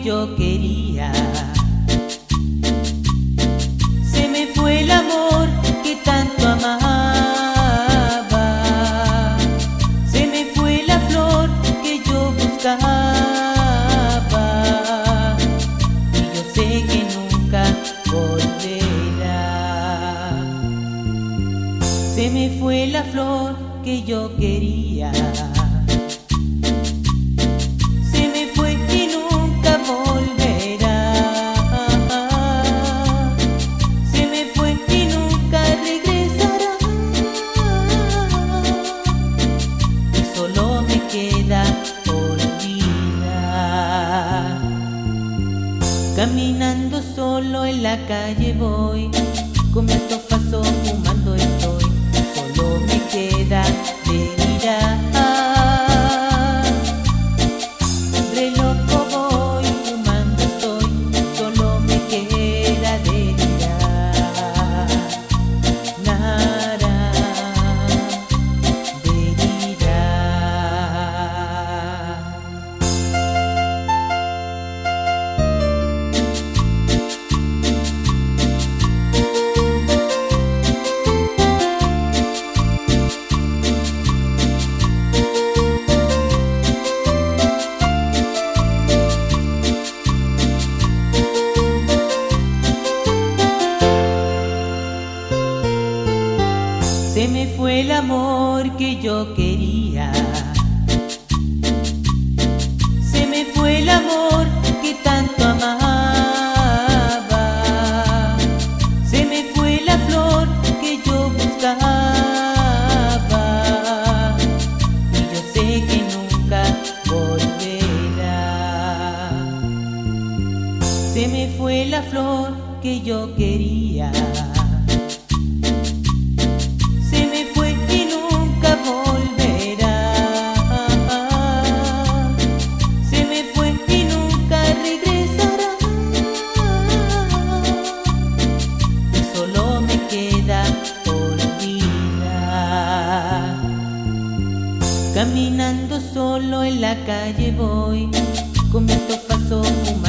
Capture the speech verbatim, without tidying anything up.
yo quería. Se me fue el amor que tanto amaba. Se me fue la flor que yo buscaba. Y yo sé que nunca volverá. Se me fue la flor que yo quería. Se me fue y nunca volverá. Se me fue y nunca regresará. Y solo me queda olvidar. Caminando solo en la calle voy, con mi antofazo fumando estoy. Solo me queda de mirar. Re loco voy, fumando estoy. Solo me queda de mirar. Nada de mirar. Se me fue el amor que yo quería. Se me fue el amor que tanto amaba. Se me fue la flor que yo buscaba. Y yo sé que nunca volverá. Se me fue la flor que yo quería. Se me fue y nunca volverá. Se me fue y nunca regresará. Y solo me queda olvidar. Caminando solo en la calle voy, con mi antofazo fumando.